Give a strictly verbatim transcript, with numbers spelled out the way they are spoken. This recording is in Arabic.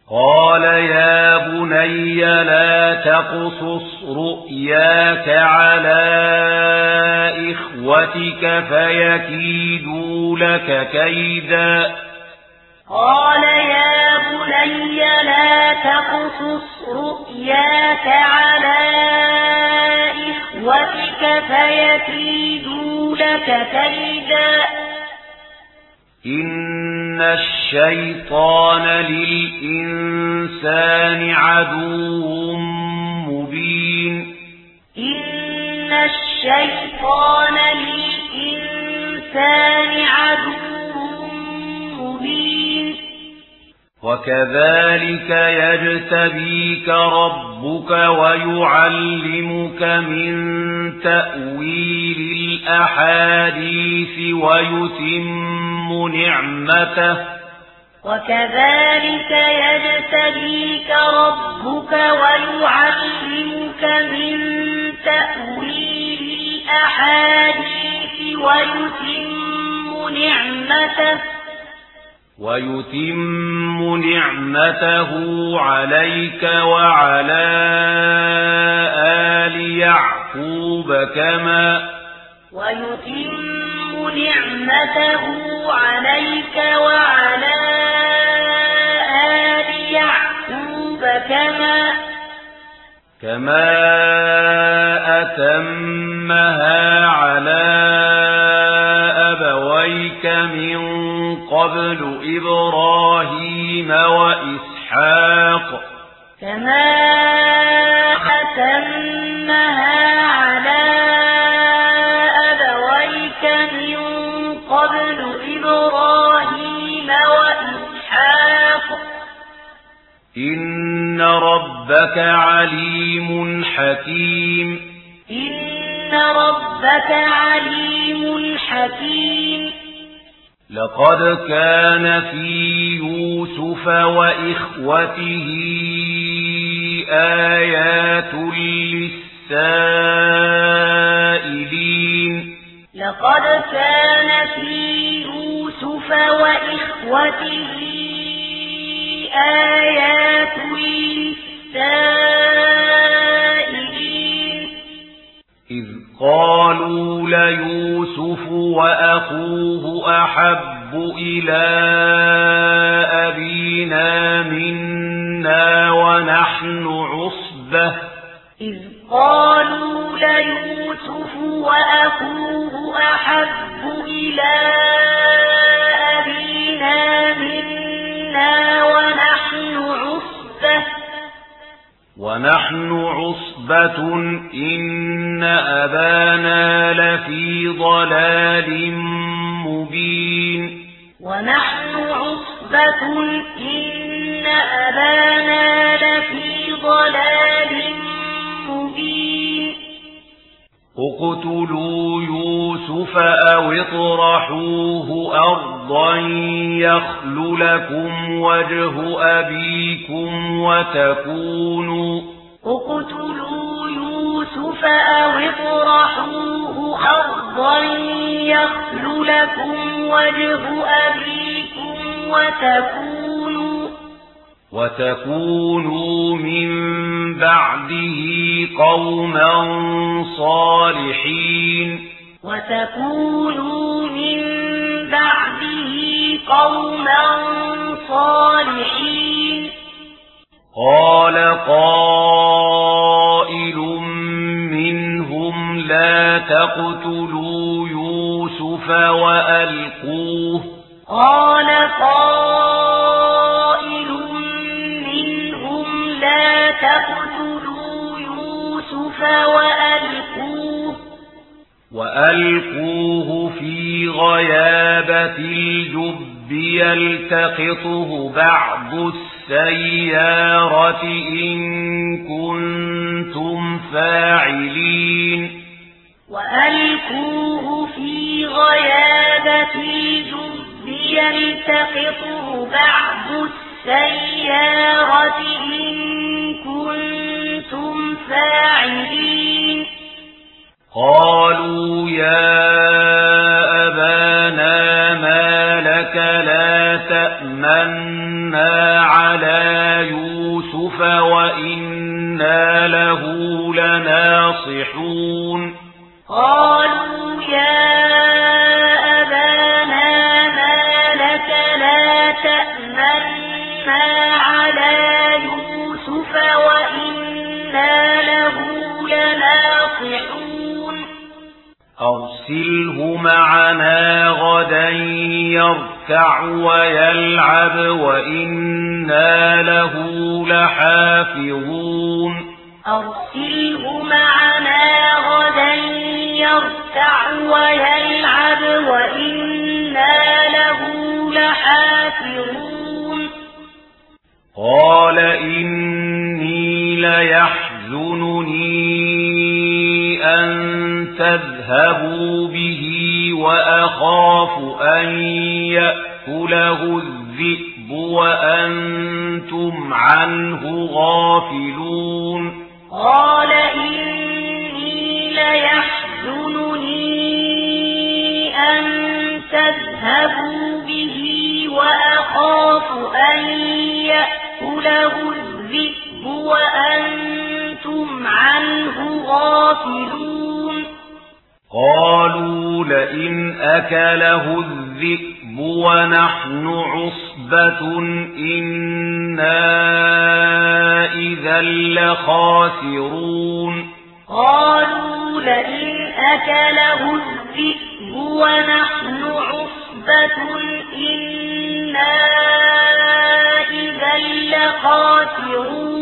قال يا بني لا تقصص رؤياك على إخوتك فيكيدوا لك كيدا قال يا بني لا تقصص رؤياك على إخوتك فيكيدوا لك كيدا إن الشيطان للإنسان عدو مبين إن الشيطان للإنسان عدو مبين وكذلك يجتبيك ربك ويعلمك من تأويل الأحاديث ويتم نعمته وكذلك يجتبيك ربك ويعلمك من تأويل الأحاديث ويتم نعمته ويتم نعمته عليك وعلى آل يعقوب كما ويتم نعمته عليك وعلى آل يعقوب كما كما أتمها على أبويك من قبل إبراهيم وإسحاق كما أتمها على أبويك من قبل إبراهيم وإسحاق إن ربك عليم حكيم إن ربك عليم حكيم لقد كان في يوسف وإخوته آيات للسائلين لقد كان في يوسف وإخوته آيات للسائلين إذ قالوا ليوسف وأخوه أحب إلى أبينا منا ونحن عصبة إذ قالوا ليوسف وأخوه أحب إلى أبينا منا ونحن عصبة ونحن عصبة إن أبانا لفي ضلال مبين ونحن عصبة إن أبانا لفي ضلال مبين اقتلوا يوسف أو اطرحوه أرضا يخل لكم وجه أبيكم وتكونوا اقتلوا يوسف أو اطرحوه أرضا يخل لكم وجه أبيكم وتكونوا وتكونوا من بعده قوما صالحين وتكونوا من بعده قوما صالحين قال قائل منهم لا تقتلوا يوسف وألقوه قال قائل منهم لا تقتلوا يوسف وألقوه وألقوه في غيابة الجب يلتقطه بعض السيارة إن كنتم فاعلين وألقوه في غيابة الجب يلتقطه بعض السيارة إن كنتم فاعلين قالوا يا أبانا ما لك لا تأمنا على يوسف وإنا له لناصحون قالوا يا أبانا ما لك لا تأمنا على يوسف وإنا له لناصحون أرسله معنا غدا يرتع ويلعب وإنا له لحافظون أرسله معنا غدا يرتع ويلعب وإنا له لحافظون قال إني ليحزنني أن تذهبوا به وأخاف أن يأكله الذئب وأنتم عنه غافلون قال إني ليحزنني أن تذهبوا به وأخاف أن يأكله الذئب وأنتم عنه غافلون قالوا لئن أكله الذئب ونحن عصبة إنا إذا لخاسرون قالوا لئن أكله الذئب ونحن عصبة إنا إذا لخاسرون